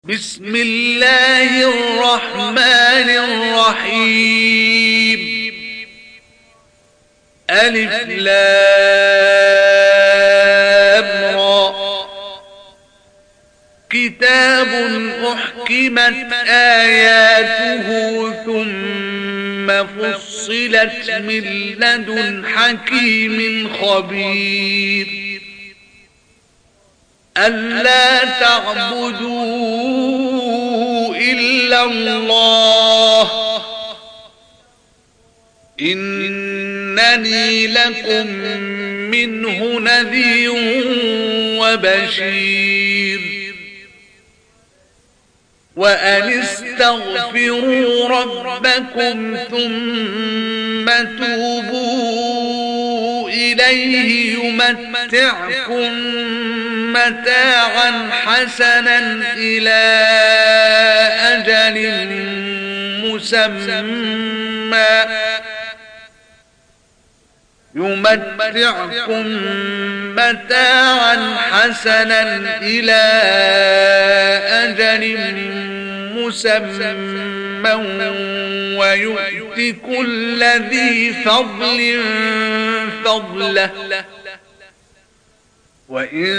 بسم الله الرحمن الرحيم. ألف لام را. كتاب أحكمت آياته ثم فصلت من لدن حكيم خبير. ألا تعبدوا إلا الله إنني لكم منه نذير وبشير. وأن استغفروا ربكم ثم توبوا إليه يمتعكم متاعا حسنا إلى أجل مسمى ويؤت كل ذي فضل فضله. وإن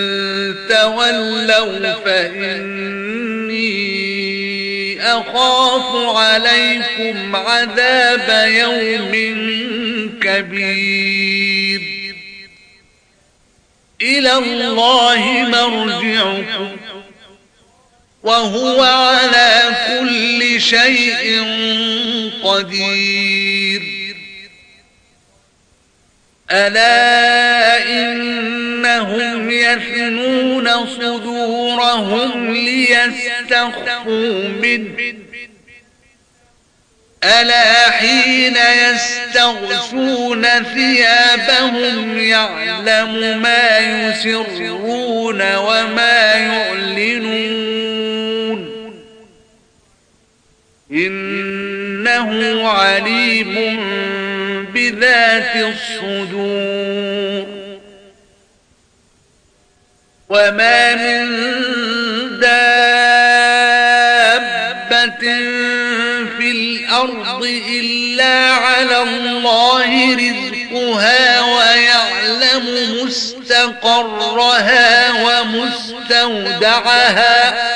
تولوا فإني أخاف عليكم عذاب يوم كبير. إلى الله مرجعكم وهو على كل شيء قدير. ألا إنهم يثنون صدورهم ليستخفوا منه ألا حين يستغشون ثيابهم يعلم ما يسرون وما يعلنون إنه عليم بذات الصدور. وما من دابة في الأرض إلا على الله رزقها ويعلم مستقرها ومستودعها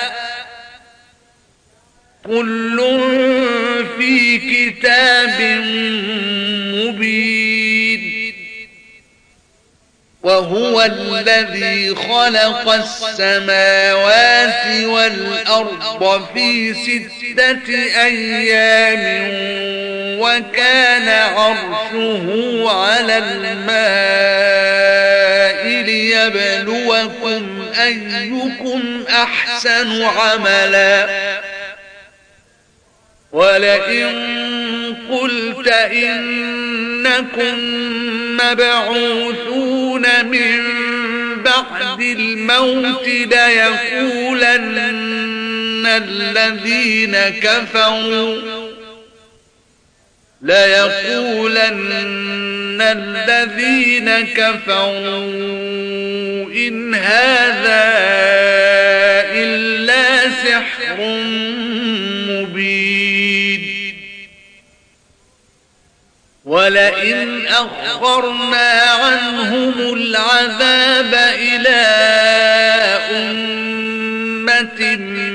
كل في كتاب مبين. وهو الذي خلق السماوات والأرض في 6 أيام وكان عرشه على الماء ليبلوكم أيكم أحسن عملا. ولئن قلت إنكم مبعوثون من بعد الموت ليقولن الذين كفروا إن هذا إلا سحر مبين. ولئن أخرنا عنهم العذاب إلى أمة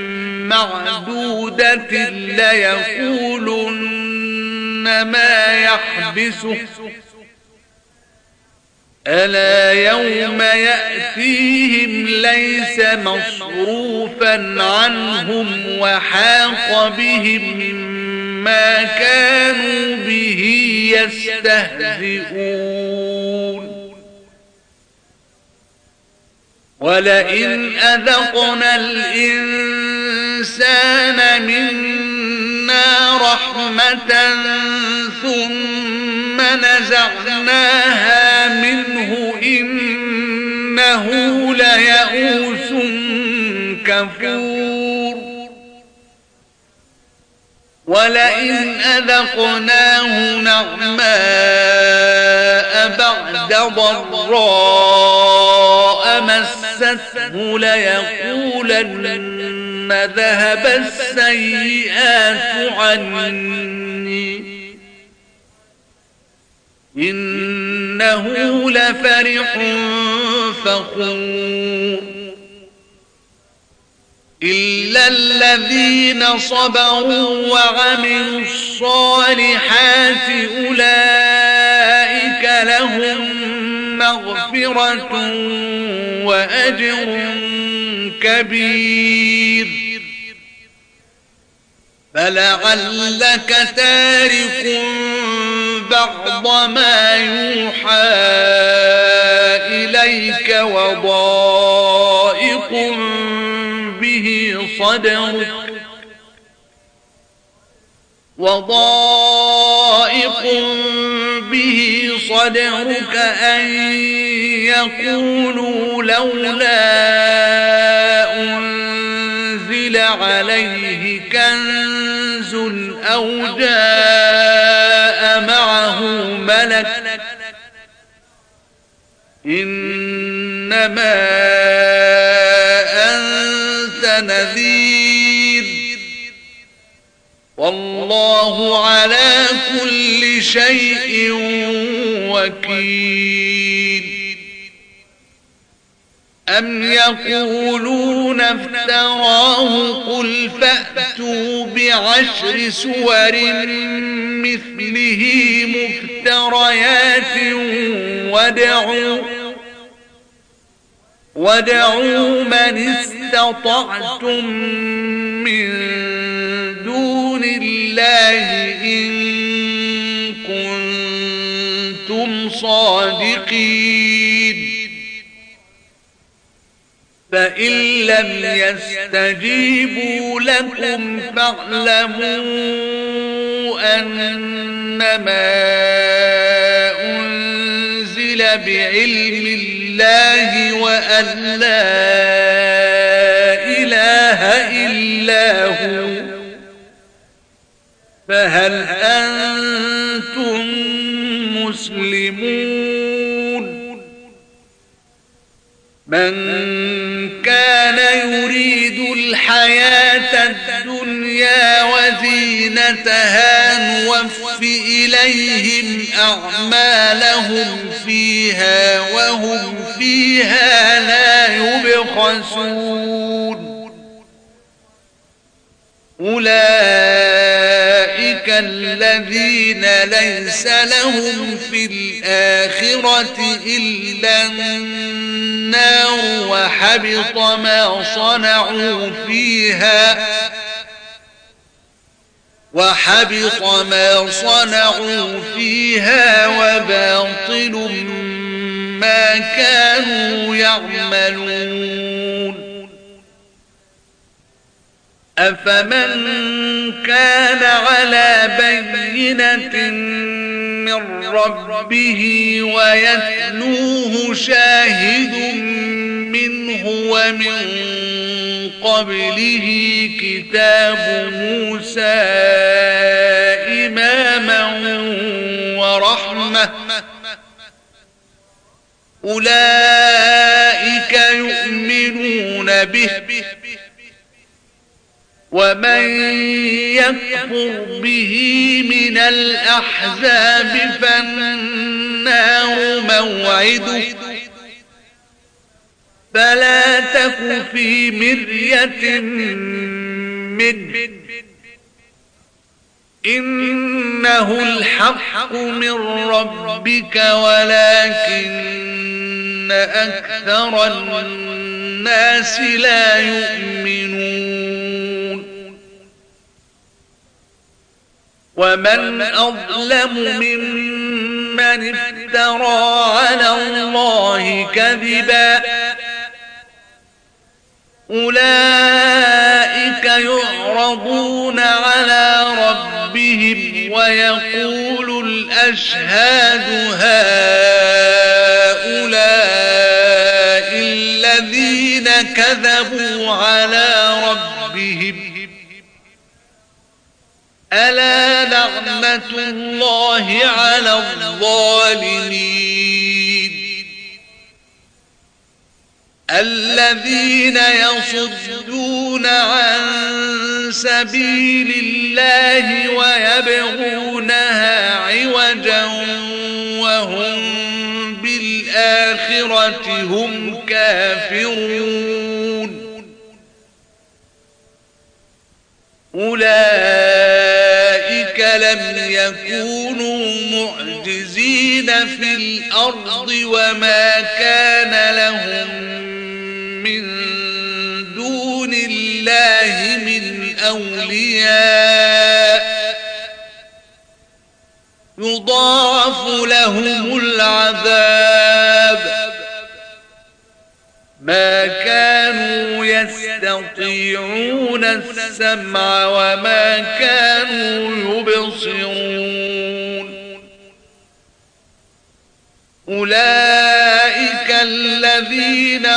معدودة ليقولن ما يحبسه ألا يوم يأتيهم ليس مصروفا عنهم وحاق بهم ما كانوا به يستهزئون. ولئن أذقنا الإنسان منا رحمة ثم نزعناها منه إنه ليئوس كفور. ولئن أذقناه نعماء بعد ضراء مسته ليقولن ذهب السيئات عني إنه لفرح فخور إلا الذين صبروا وعملوا الصالحات أولئك لهم مغفرة وأجر كبير فلعلك تارك بعض ما يوحى إليك وضائق به صدرك أن يقولوا لولا أنزل عليه كنز أو جاء معه ملك إنما أنت نذير والله على كل شيء وكيل أم يقولون افتراه قل فأتوا بعشر سور مثله مفتريات وادعوا من استطعتم من دون الله إن كنتم صادقين فإن لم يستجيبوا لكم فاعلموا أنما أنزل بعلم الله وأن لا إله إلا هو فهل أنتم مسلمون من كان يريد الحياة الدنيا وزينتها نوف إليهم أعمالهم فيها وهم فيها لا يبخسون أولئك الذين ليس لهم في الآخرة إلا النار وحبط ما صنعوا فيها وباطل ما كانوا يعملون أفمن كان على بينة من ربه ويتلوه شاهد منه ومن قبله كتاب موسى إماما ورحمة أولئك يؤمنون به ومن يكفر به من الأحزاب فالنار موعده فلا تك في مرية منه إنه الحق من ربك ولكن أكثر الناس لا يؤمنون ومن أظلم ممن افترى على الله كذبا أولئك يعرضون على ربهم ويقول الأشهاد هؤلاء الذين كذبوا على ربهم ألا لعنة الله على الظالمين الذين يصدون عن سبيل الله ويبغونها عوجا وهم بالآخرة هم كافرون أولئك لم يكونوا معجزين في الأرض وما كان لهم من دون الله من أولياء يضاعف لهم العذاب ما كانوا يستطيعون السمع وما كانوا يبصرون أولئك الذين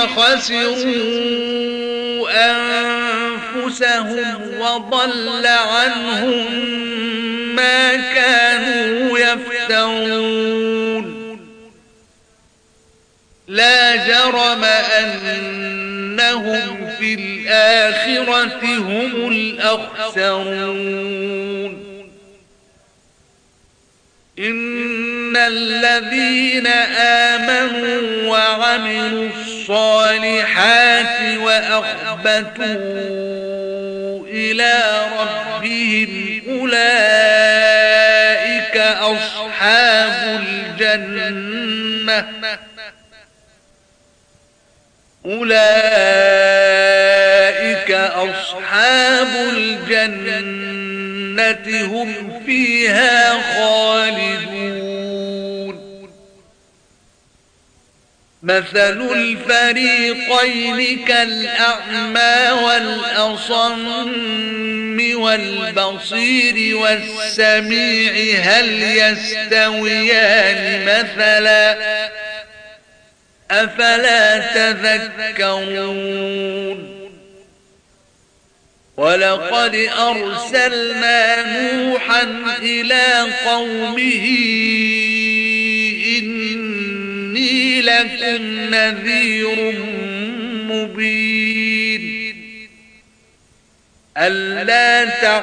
خسروا أنفسهم وضل عنهم ما كانوا يفترون لا جرم أنهم في الآخرة هم الأخسرون إن الذين آمنوا وعملوا الصالحات وأخبتوا إلى ربهم أولئك أصحاب الجنة هم فيها خالدون مثل الفريقين كالأعمى والأصم والبصير والسميع هل يستويان مثلا أفلا تذكرون ولقد أرسلنا نوحا إلى قومه إني لكم نذير مبين ألا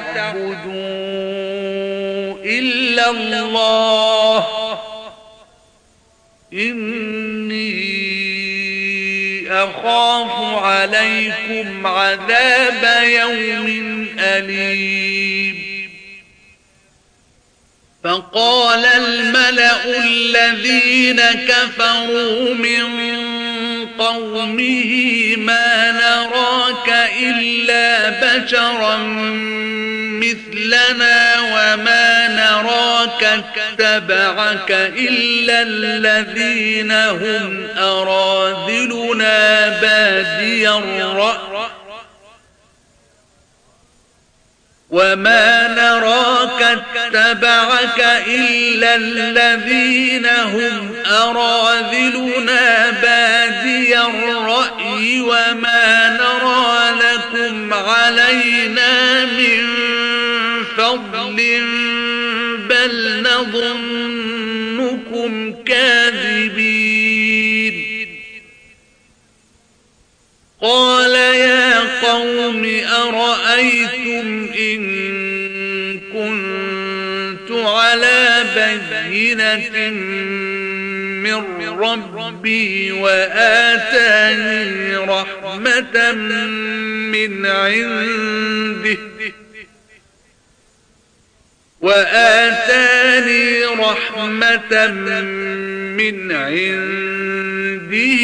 تعبدوا إلا الله إني أخاف عليكم عذاب يوم أليم فقال الملأ الذين كفروا من قومه ما نراك إلا بشرا مثلنا وما نراك اتبعك إلا الذين هم أراذلنا بادي الرأي وما نراك اتبعك إلا الذين هم أراذلنا بادي الرأي وما نرى لكم علينا من فضل بل نظنكم كاذبين قال يا قوم أرأيتم إن كنت على بينة من ربي وآتاني رحمة من عنده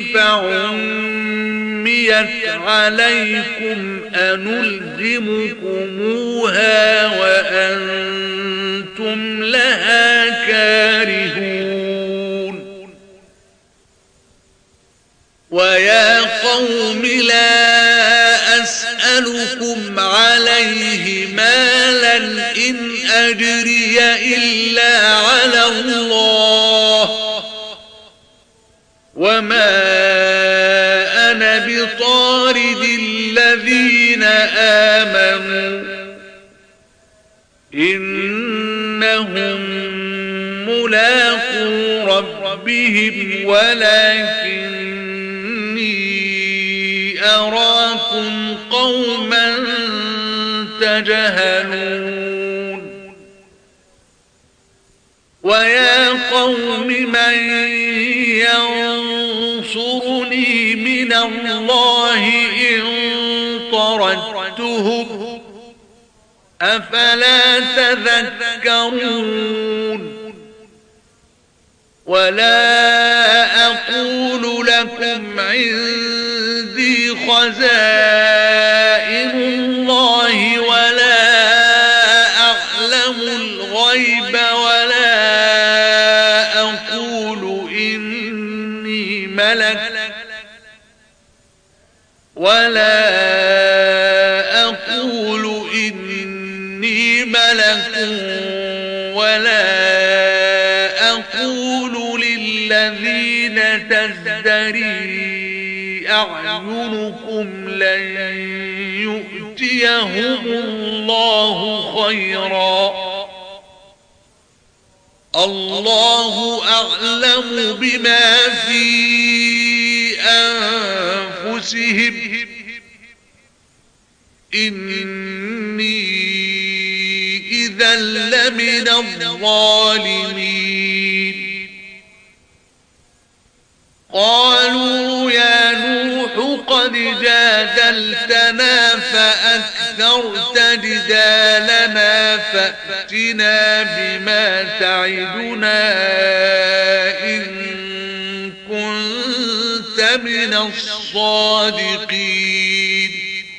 فعميت عليكم أنلزمكموها وأنتم لها كارهون ويا قوم لا أسألكم عليه مالا إن أجري إلا على الله وما أنا بطارد الذين آمنوا إنهم ملاقو ربهم ولكني أراكم قوما تجهلون ويا قوم من ينصرني من الله إن طردتهم أفلا تذكرون ولا أقول لكم عندي خزائن الله ولا أعلم الغيب ولا أقول إني ملك ولا أقول للذين تزدري أعينكم لن يؤتيهم الله خيرا الله أعلم بما في أنفسهم إني إذا لمن الظالمين قالوا يا نوح قد جادلتنا فأكثرت جدالنا فأتنا بما تعدنا إن كنت من الصادقين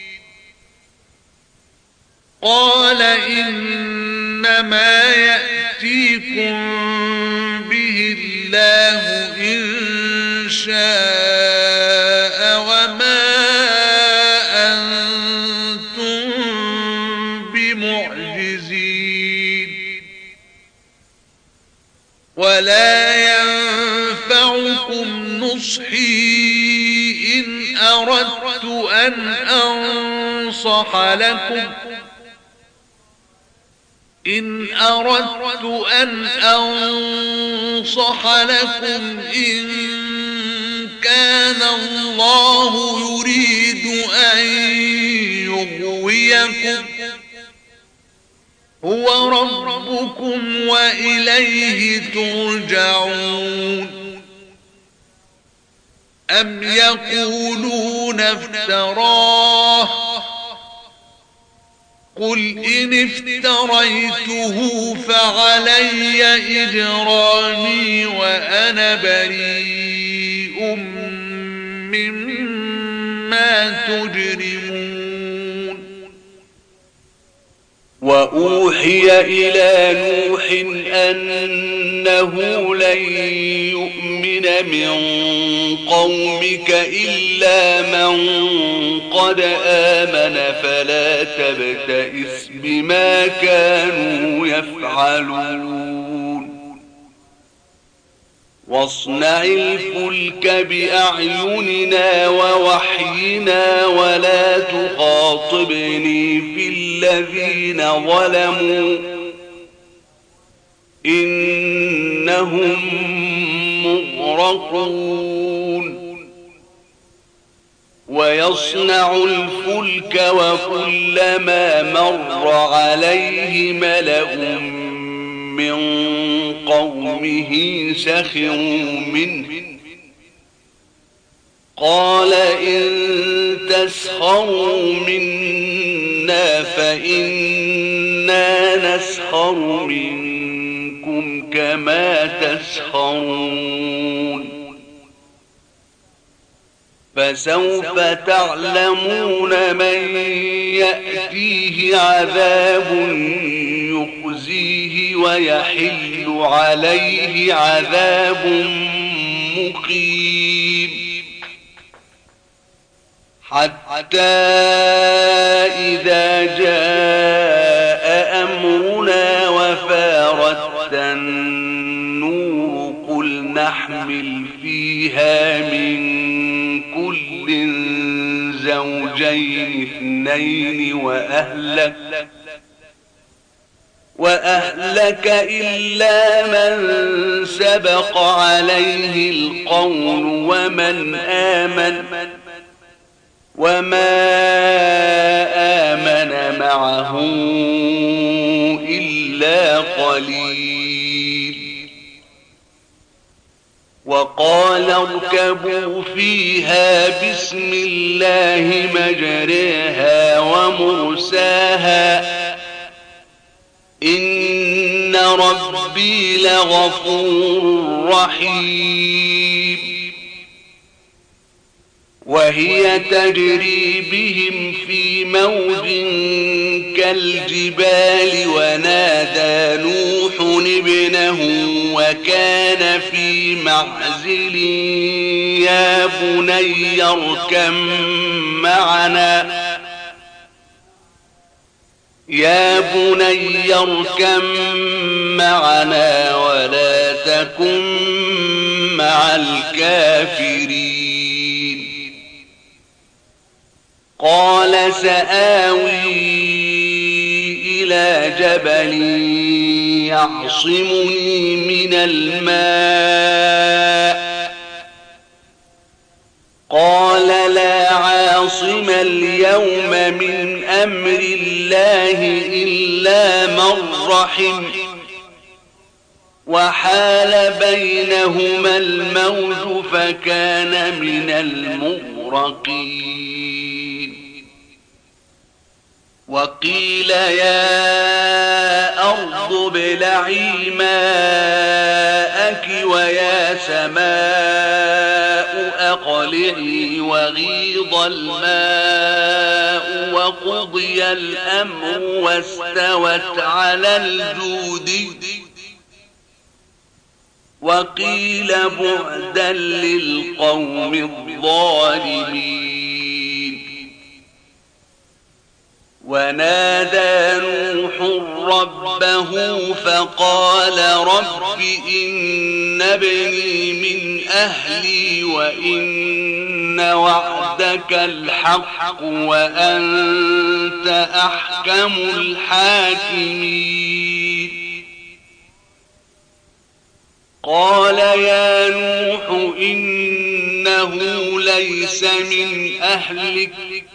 قال إنما يأتيكم به الله إن شاء وما أنتم بمعجزين ولا ينفعكم نصحي إن أردت أن أنصح لكم إن كان الله يريد أن يغويكم هو ربكم وإليه ترجعون أم يقولون افتراه قل إن افتريته فعلي إجرامي وأنا بريء مما تجرمون وأوحي إلى نوح أنه لن يؤمن من قومك إلا من قد آمن فلا تبتئس بما كانوا يفعلون واصنع الفلك بأعيننا ووحينا ولا تخاطبني في الذين ظلموا إنهم مغرقون ويصنع الفلك وكلما مر عليه ملأ من قومه سخروا منه قال إن تسخروا منا فإنا نسخر منكم كما تسخرون فسوف تعلمون من يأتيه عذاب يخزيه ويحل عليه عذاب مقيم حتى إذا جاء أمرنا وفارت النور قل نحمل فيها من كل زوجين اثنين وأهلك إلا من سبق عليه القول وما آمن معه إلا قليل. وقال اركبوا فيها بسم الله مجريها ومرساها إن ربي لغفور رحيم. وهي تجري بهم في موج كالجبال ونادى نوح ابنه وكان في معزل يا بني اركب معنا ولا تكن مع الكافرين. قال سآوي إلى جبل يعصمني من الماء قال لا عاصم اليوم من أمر الله إلا من رحم وحال بينهما الموج فكان من المغرقين. وقيل يا أرض ابلعي ماءك ويا سماء أقلعي وغيض الماء وقضي الأمر واستوت على الجود وقيل بعدا للقوم الظالمين. ونادى نوح ربه فقال رب إن ابني من أهلي وإن وعدك الحق وأنت أحكم الحاكمين. قال يا نوح إنه ليس من أهلك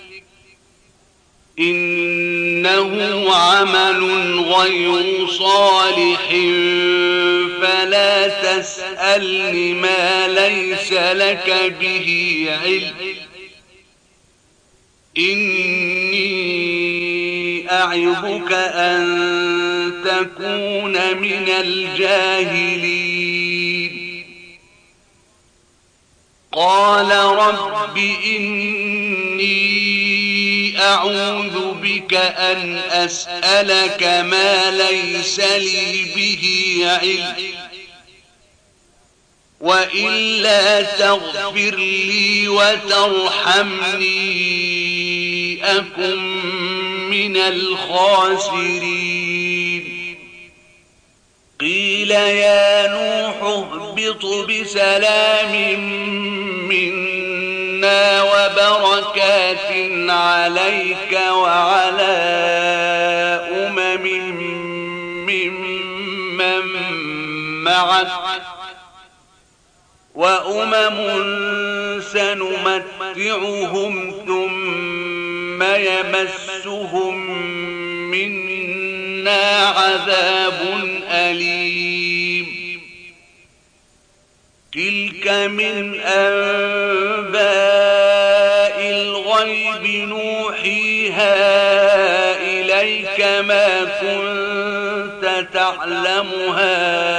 إنه عمل غير صالح فلا تسألني ما ليس لك به علم إني أعظك أن تكون من الجاهلين. قال رب إني أعوذ بك أن أسألك ما ليس لي به علم وإلا تغفر لي وترحمني أكن من الخاسرين. قيل يا نوح اهبط بسلام منا وبركات عليك وعلى ممن معك وأمم سنمتعهم ثم يمسهم منا عذاب أليم. تلك من أنباء الغيب نوحيها إليك ما كنت تعلمها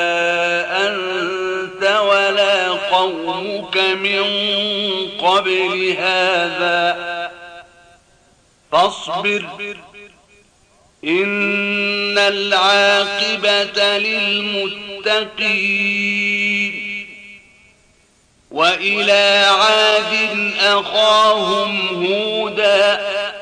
أنت ولا قومك من قبل هذا فاصبر إن العاقبة للمتقين. وإلى عاد أخاهم هودا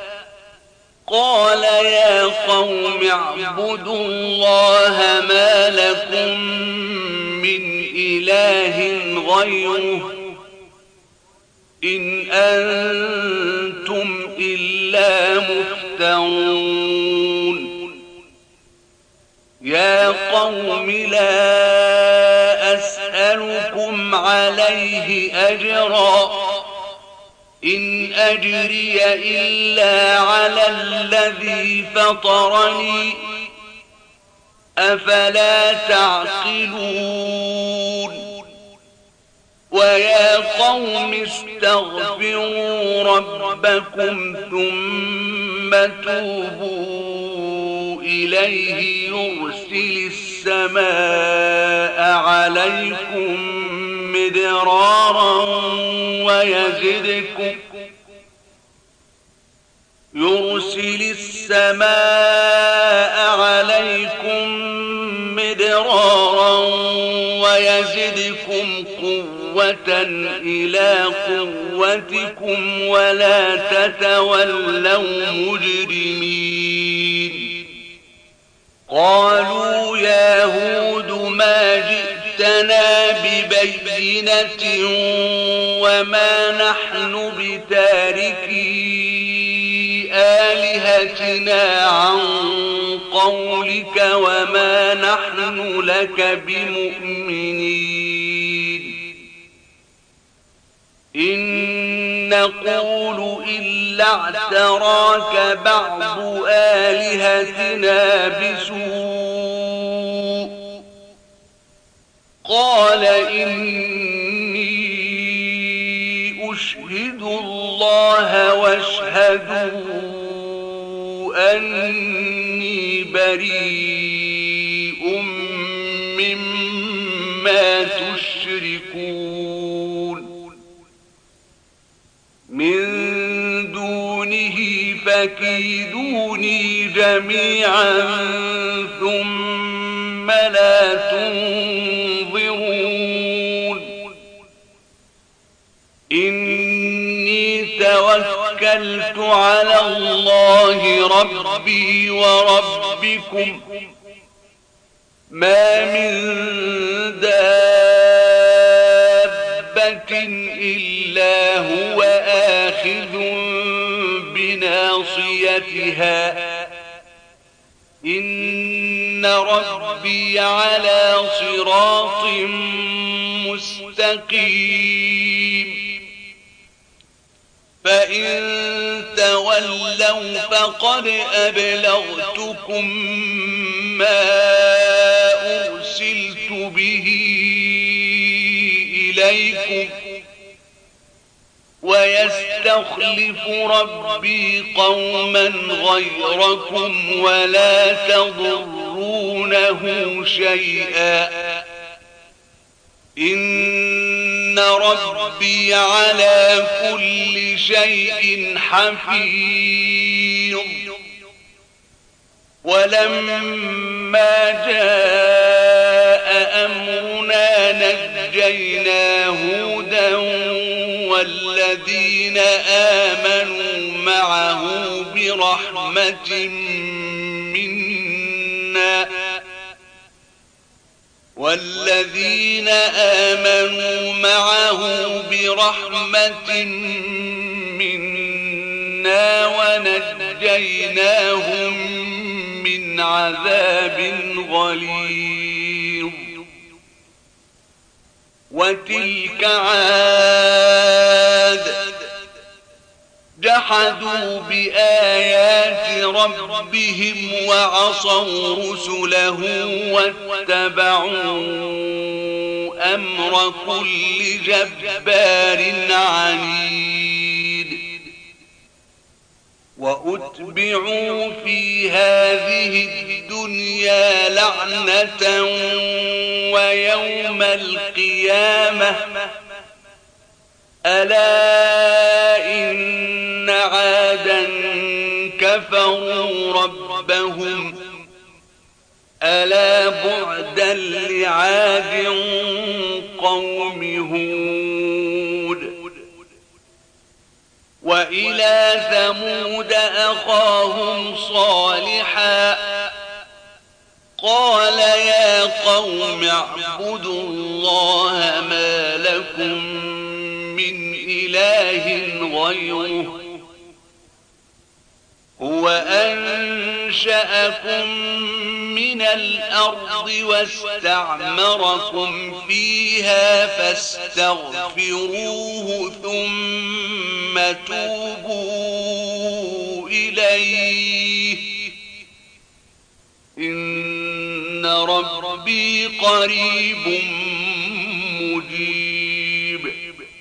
قال يا قوم اعبدوا الله ما لكم من إله غيره إن أنتم إلا مفترون. يا قوم لا أسألكم عليه أجرا إن أجري إلا على الذي فطرني أفلا تعقلون ويا قوم استغفروا ربكم ثم توبوا إليه يرسل السماء عليكم مدرارا ويزدكم قوة إلى قوتكم ولا تتولوا مجرمين قالوا يا هود ما جئتنا ببينة وما نحن بتاركي آلهتنا عن قولك وما نحن لك بمؤمنين إن نقول إلا اعتراك بعض آلهتنا بسوء قال إني أشهد الله واشهدوا أني بريء مما تشركون من دونه فكيدوني جميعا ثم لا تنظرون إني توكلت على الله ربي وربكم ما من دابة إلا هو آخذ بناصيتها إن ربي على صراط مستقيم فإن تولوا فقد أبلغتكم ما أرسلت به إليكم ويستخلف ربي قوما غيركم ولا تضرونه شيئا إن ربي على كل شيء حفيظ ولما جاء أمرنا نجينا هودا والذين آمنوا معه برحمة منا ونجيناهم من عذاب غليظ وتلك عاد جحدوا بآيات ربهم وعصوا رسله واتبعوا أمر كل جبار عنيد وأتبعوا في هذه الدنيا لعنة ويوم القيامة ألا إن عادا كفروا ربهم ألا بعدا لعاد قوم هود وإلى ثمود أخاهم صالحا قال يا قوم اعبدوا الله ما لكم من إله غيره هو أنشأكم أنشأكم من الأرض واستعمركم فيها فاستغفروه ثم توبوا إليه إن ربي قريب مجيب.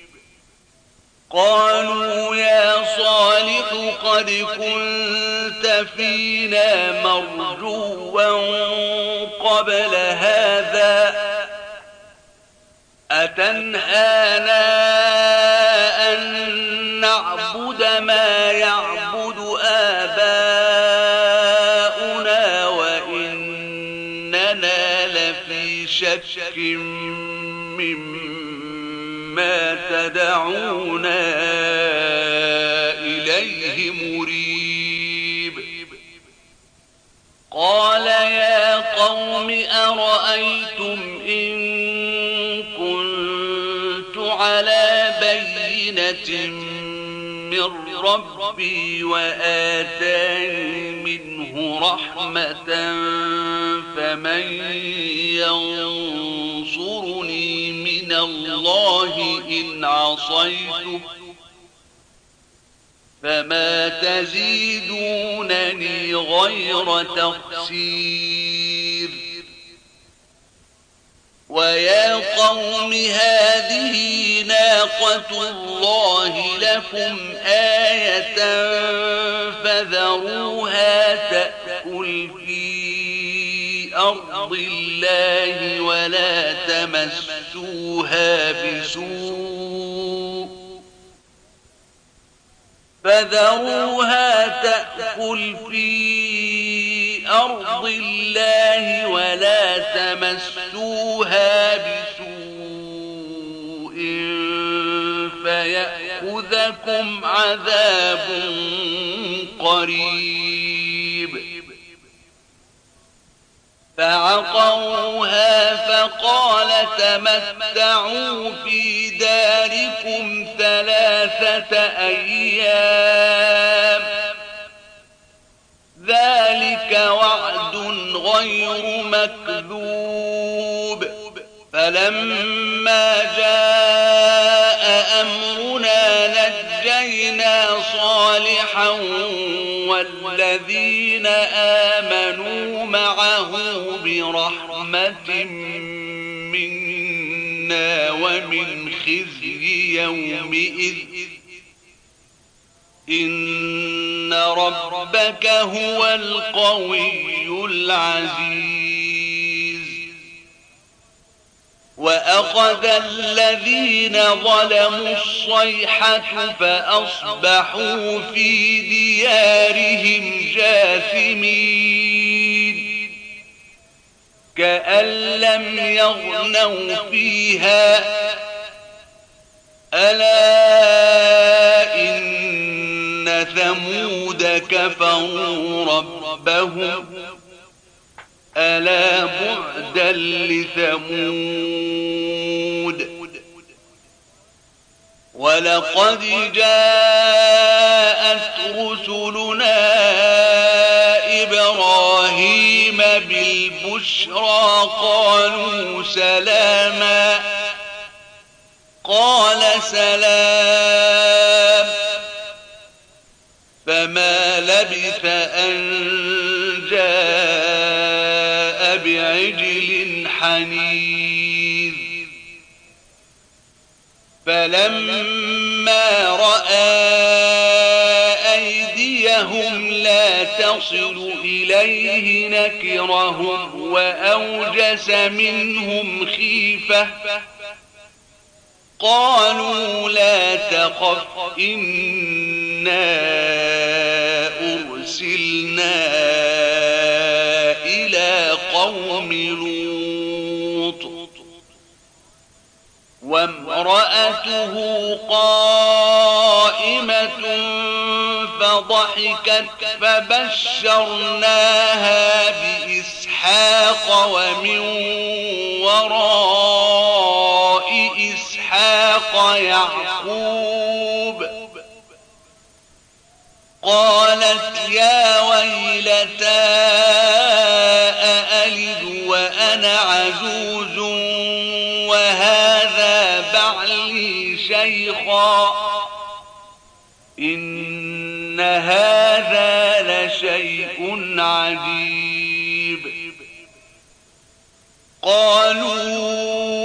قالوا يا صالح قد كنت فينا مرجوا قبل هذا أتنهانا أن نعبد ما يعبد آباؤنا وإننا لفي شك مما تدعونا إليه مريب. قال يا قوم أرأيتم إن كنت على بينة من ربي وآتاني منه رحمة فمن ينصرني من الله إن عصيته فما تزيدونني غير تخسير. ويا قوم هذه ناقة الله لكم آية فذروها تأكل في أرض الله ولا تمسوها بسوء فيأخذكم عذاب قريب. فعقروها فقال تمتعوا في داركم 3 أيام ذلك وعد غير مكذوب. فلما جاء أمرنا نجينا صالحا والذين آمنوا معه برحمة منا ومن خزي يومئذ إن ربك هو القوي العزيز. وأخذ الذين ظلموا الصيحة فأصبحوا في ديارهم جاثمين كأن لم يغنوا فيها ألا إن ثمود كفروا ربهم ألا بعدا لثمود. ولقد جاءت رسلنا إبراهيم بالبشرى قالوا سلاما قال سلام فما لبث أن جاء بعجل حنيذ. فلما رأى أيديهم لا تصل إليه نكرهم وأوجس منهم خيفة قالوا لا تخف إنا أرسلنا إلى قوم لوط وامرأته قائمة فضحكت فبشرناها بإسحاق ومن وراء إسحاق يعقوب قالت يا ويلتى أألد وأنا عجوز وهذا بعلي شيخا إن هذا لشيء عجيب قالوا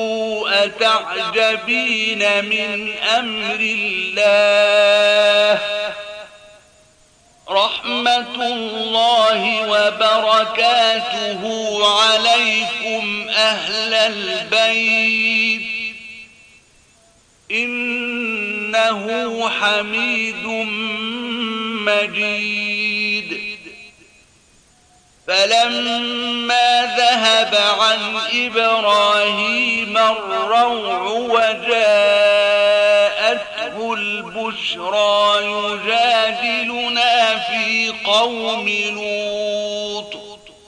أتعجبين من أمر الله رحمة الله وبركاته عليكم أهل البيت إنه حميد مجيد فلما ذهب عن إبراهيم الروع وجاءته البشرى يجادلنا في قوم لوط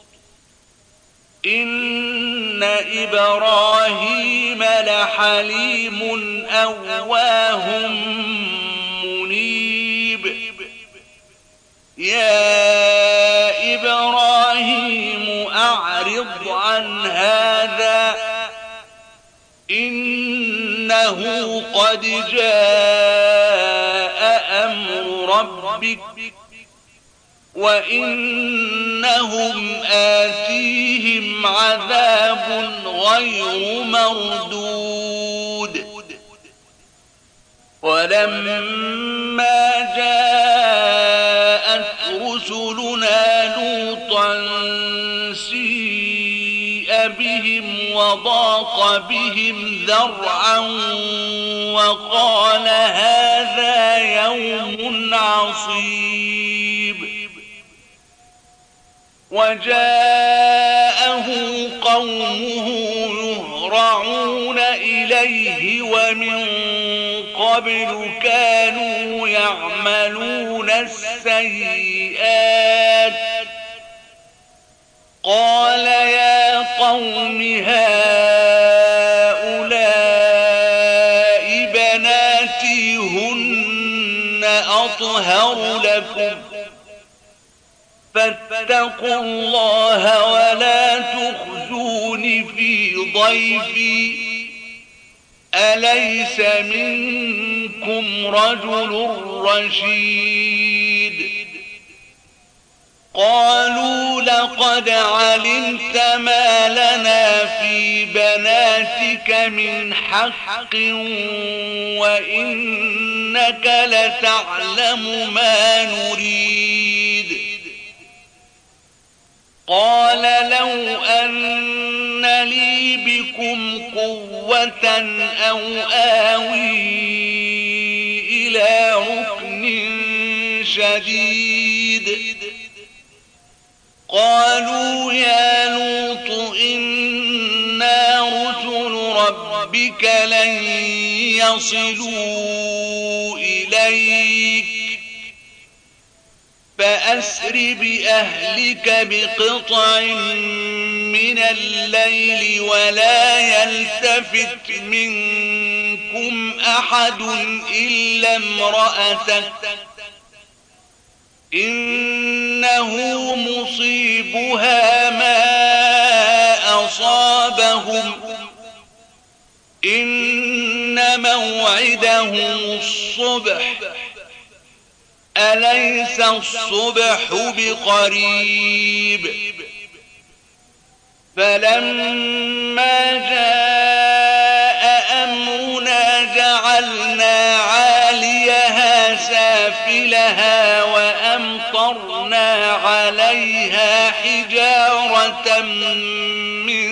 إن إبراهيم لحليم أواه منيب يا إبراهيم أعرض عن هذا إنه قد جاء أمر ربك وإنهم آتيهم عذاب غير مردود ولما جاءت رسلنا لوطا سيء بهم وضاق بهم ذرعا وقال هذا يوم عصيب وجاءه قومه يهرعون إليه ومن قبل كانوا يعملون السيئات قال يا قوم هؤلاء بناتي هن أطهر لكم فاتقوا الله ولا تخزون في ضيفي أليس منكم رجل رشيد قالوا لقد علمت ما لنا في بناتك من حق وإنك لتعلم ما نريد قال لو أن لي بكم قوة أو آوي إلى ركن شديد قالوا يا لوط إنا رسل ربك لن يصلوا إليك فأسر بأهلك بقطع من الليل ولا يلتفت منكم أحد إلا امرأتك إنه مصيبها ما أصابهم إن موعدهم الصبح أليس الصبح بقريب فلما جاء أمرنا جعلنا عاليها سافلها وأمطرنا عليها حجارة من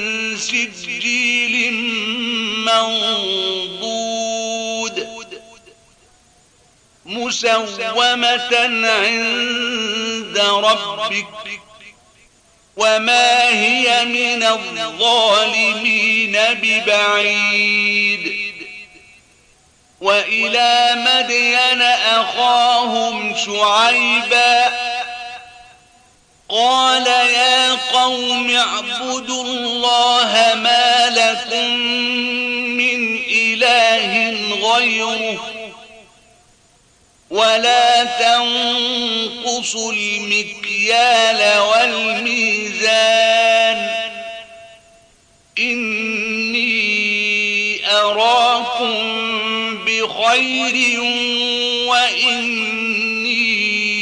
سجيل منضود مسومة عند ربك وما هي من الظالمين ببعيد وإلى مدين أخاهم شعيبا قال يا قوم اعبدوا الله ما لكم من إله غيره ولا تنقصوا المكيال والميزان إني أراكم بخير وإني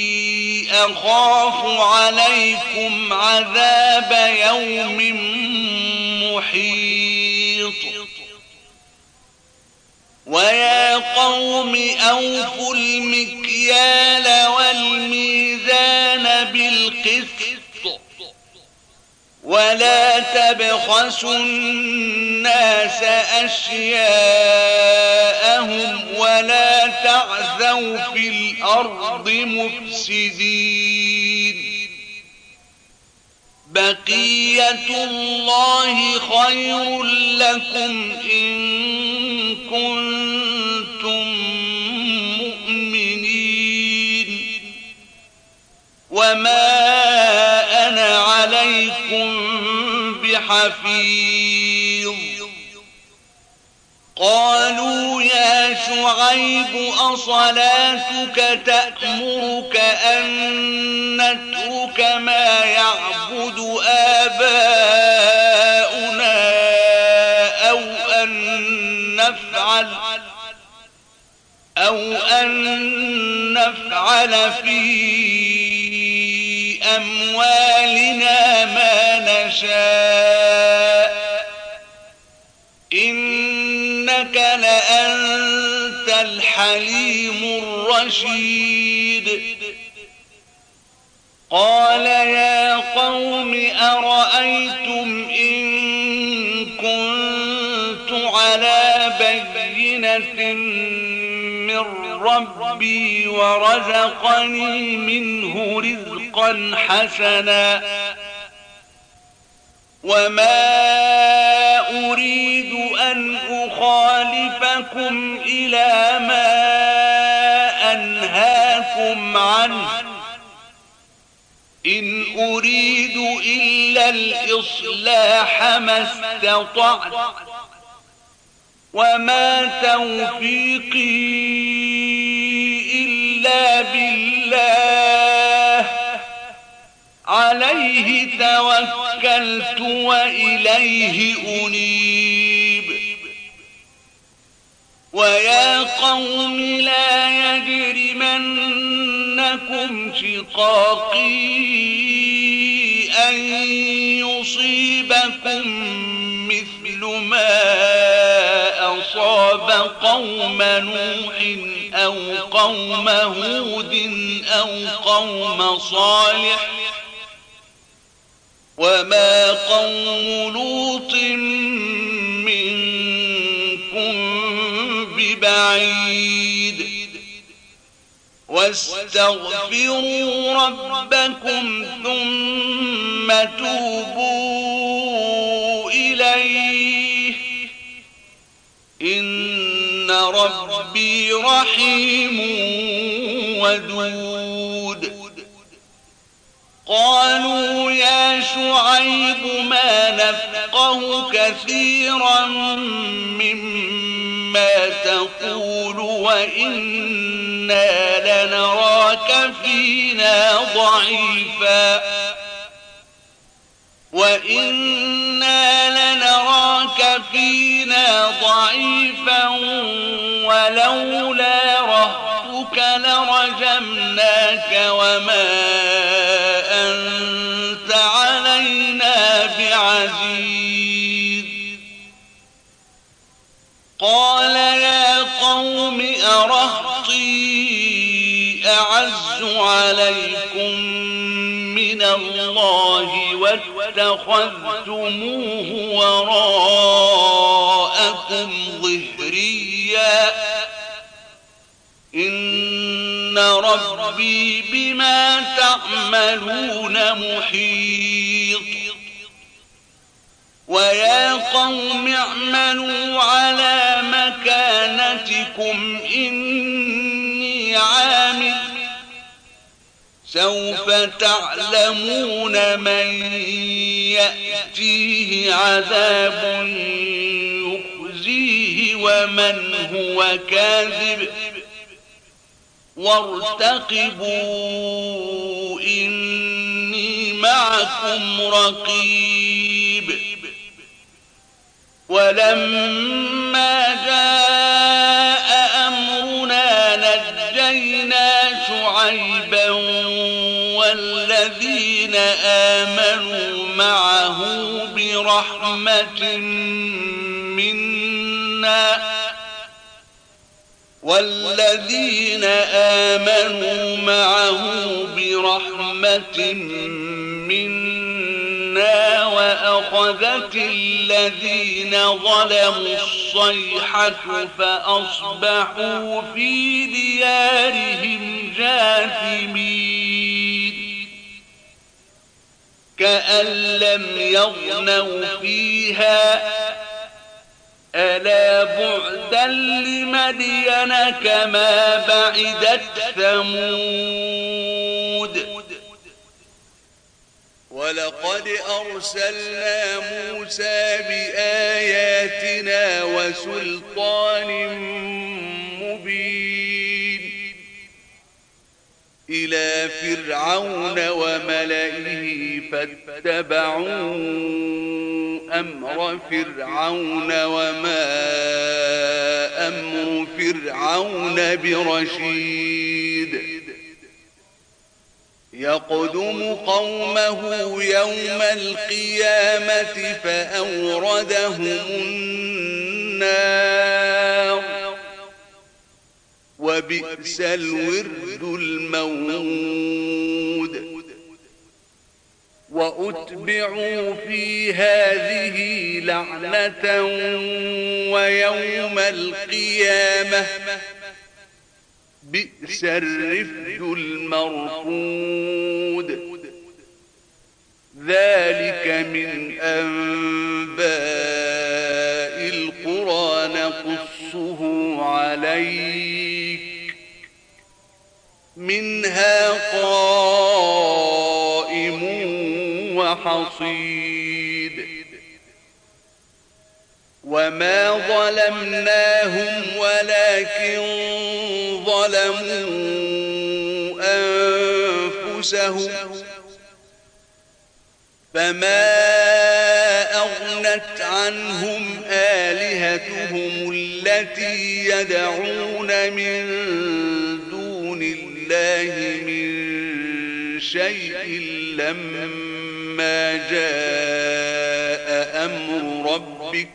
أخاف عليكم عذاب يوم محيط ويا قوم أوفوا المكيال والميزان بالقسط ولا تبخسوا الناس أشياءهم ولا تعثوا في الأرض مفسدين بقية الله خير لكم إن كنتم مؤمنين وما أنا عليكم بحفيظ قالوا يا شعيب أصلاتك تأمرك أن نترك ما يعبد آباؤنا أو أن نفعل في أموالنا ما نشاء إنك لأنت الحليم الرشيد قال يا قوم أرأيتم إن كنت على بينة من ربي ورزقني منه رزقا حسنا وما أريد أن أخالفكم إلى ما أنهاكم عنه إن أريد إلا الإصلاح ما استطعت وما توفيقي إلا بالله عليه توكلت وإليه أنيب ويا قوم لا يجرمنكم شقاقي أن يصيبكم مثل ما أصاب قوم نوح أو قوم هود أو قوم صالح وما قوم لوط منكم ببعيد واستغفروا ربكم ثم توبوا إليه إن ربي رحيم ودود قالوا يا شعيب ما نفقه كثيرا مما تقول وإنا لنراك فينا ضعيفا ولولا رهطك لرجمناك وما أنت علينا بعزيز قال يا قوم أرهطي أعز عليكم من الله واتخذتموه وراءكم ظهريا إن ربي بما تعملون محيط ويا قوم اعملوا على مكانتكم إني عامل سوف تعلمون من يأتيه عذاب يخزيه ومن هو كاذب وارتقبوا إني معكم رقيب ولما جاء أمرنا نجينا شعيبا والذين آمنوا معه برحمة منا وأخذت الذين ظلموا الصيحة فأصبحوا في ديارهم جاثمين كأن لم يغنوا فيها ألا بعدا لمدين كما بعدت ثمود ولقد أرسلنا موسى بآياتنا وسلطان مبين إلى فرعون وملئه فاتبعوا أمر فرعون وما أمر فرعون برشيد يقدم قومه يوم القيامة فأوردهم النار وبئس الورد المورود وأتبعوا في هذه لعنة ويوم القيامة بئس الرفد المرفود ذلك من أنباء القرى نقصه عليك منها قائم وحصيد وما ظلمناهم ولكن ظلموا أنفسهم فما أغنت عنهم آلهتهم التي يدعون من دون الله من شيء لما جاء أمر ربك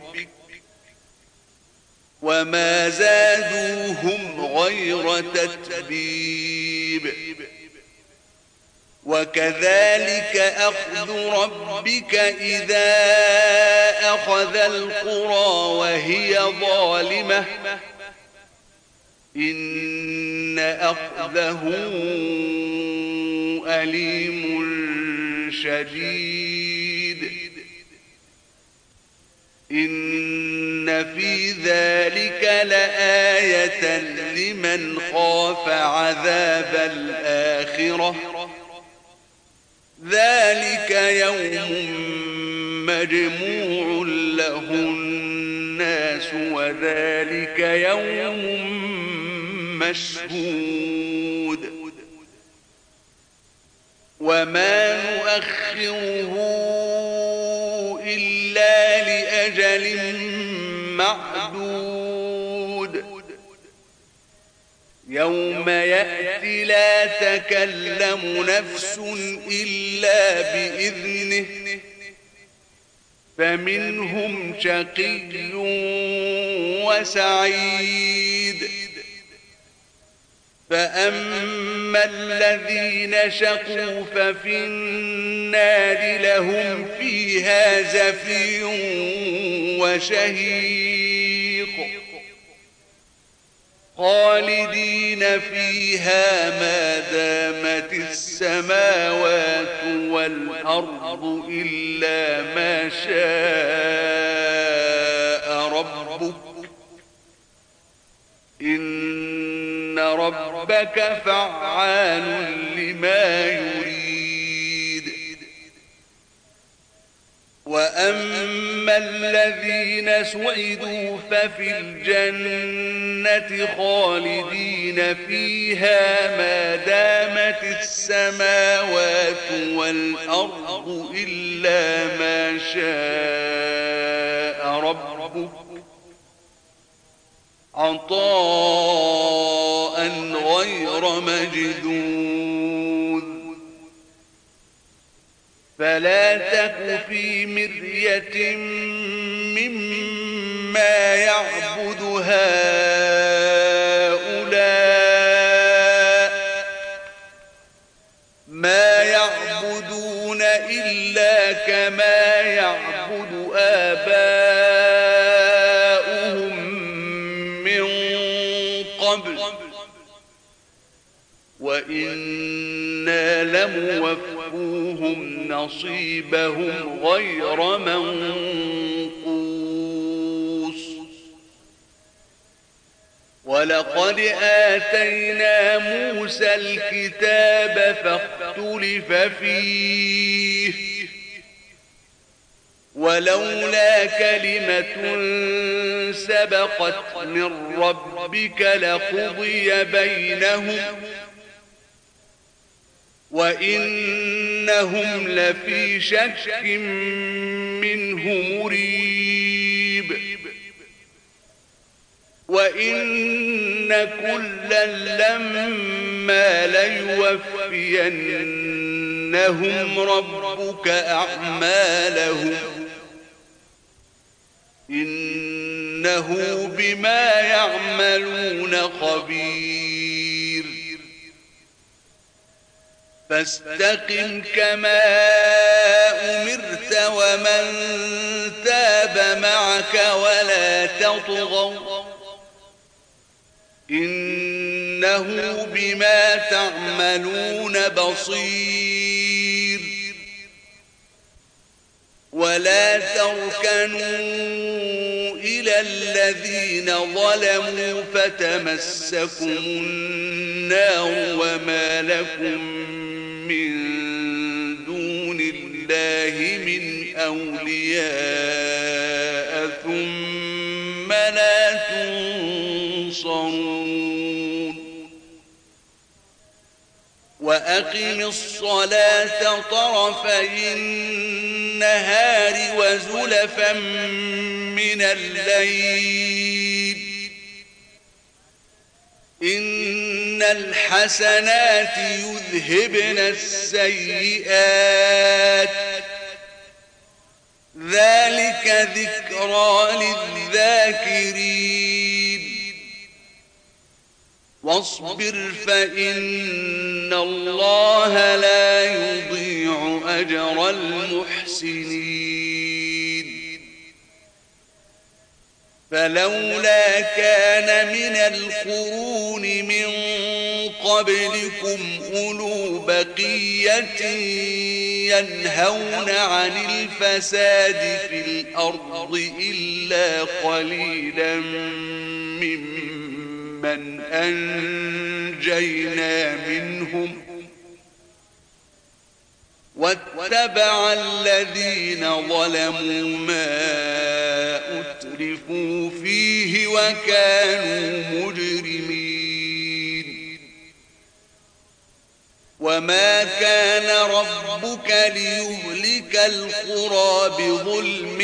وما زادوهم غير تتبيب وكذلك أخذ ربك إذا أخذ القرى وهي ظالمة إن أخذه أليم شديد إن في ذلك لآية لمن خاف عذاب الآخرة ذلك يوم مجموع له الناس وذلك يوم مشهود وما نؤخره إلا لأجل معدود يوم يأتي لا تكلم نفس إلا بإذنه فمنهم شقي وسعيد فأما الذين شقوا ففي النار لهم فيها زفير وشهيق خالدين فيها ما دامت السماوات والأرض إلا ما شاء ربك إن ربك فعال لما يريد وأما فأما الذين سعدوا ففي الجنة خالدين فيها ما دامت السماوات والأرض إلا ما شاء ربك عطاء غير مجذوذ فلا تك في مرية مما يعبد هؤلاء ما يعبدون إلا كما يعبد آباؤهم من قبل وإنا لموفوهم نصيبهم غير منقوص ولقد آتينا موسى الكتاب فاختلف فيه ولولا كلمة سبقت من ربك لقضي بينهم وإنهم لفي شك منه مريب وإن كلا لما ليوفينهم ربك أعمالهم إنه بما يعملون خبير فاستقم كما أمرت ومن تاب معك ولا تطغوا إنه بما تعملون بصير ولا تركنوا إلى الذين ظلموا فتمسكم النار وما لكم من دون الله من أولياء ثم لا تنصرون وأقم الصلاة طرفي النهار وزلفا من الليل إن الحسنات يذهبن السيئات ذلك ذكرى للذاكرين واصبر فإن الله لا يضيع أجر المحسنين فلولا كان من القرون من قبلكم أولو بقية ينهون عن الفساد في الأرض إلا قليلا ممن أنجينا منهم واتبع الذين ظلموا ما أترفوا فيه وكانوا مجرمين وما كان ربك ليهلك القرى بظلم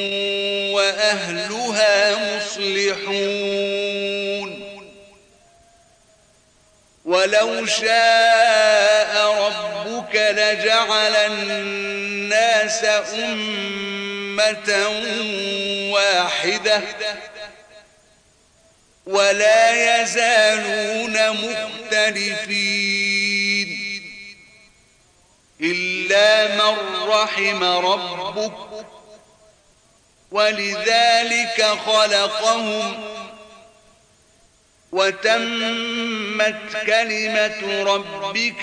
وأهلها مصلحون ولو شاء ربك لجعل الناس أمة واحدة ولا يزالون مختلفين إلا من رحم ربك ولذلك خلقهم وتمت كلمة ربك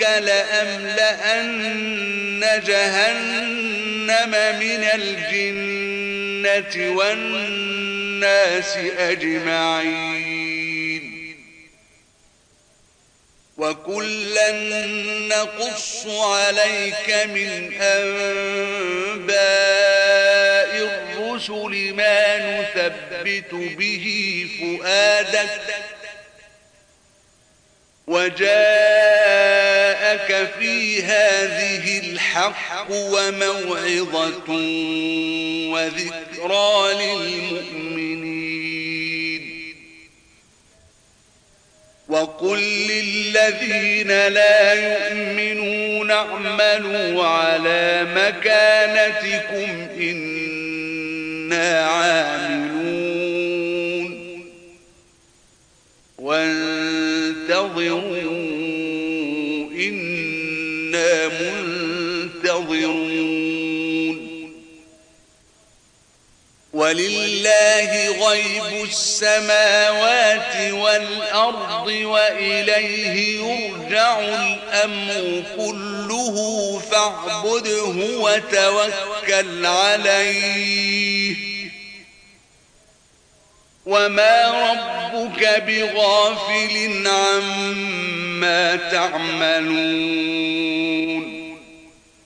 لأملأن جهنم من الجنة والناس أجمعين وكلا نقص عليك من أنباء الرسل نثبت به فؤادك وجاءك في هذه الحق وموعظة وذكرى للمؤمنين وقل للذين لا يؤمنون اعملوا على مكانتكم إنا عاملون وانتظروا إنا منتظرون ولله غيب السماوات والأرض وإليه يرجع الأمر كله فاعبده وتوكل عليه وما ربك بغافل عما تعملون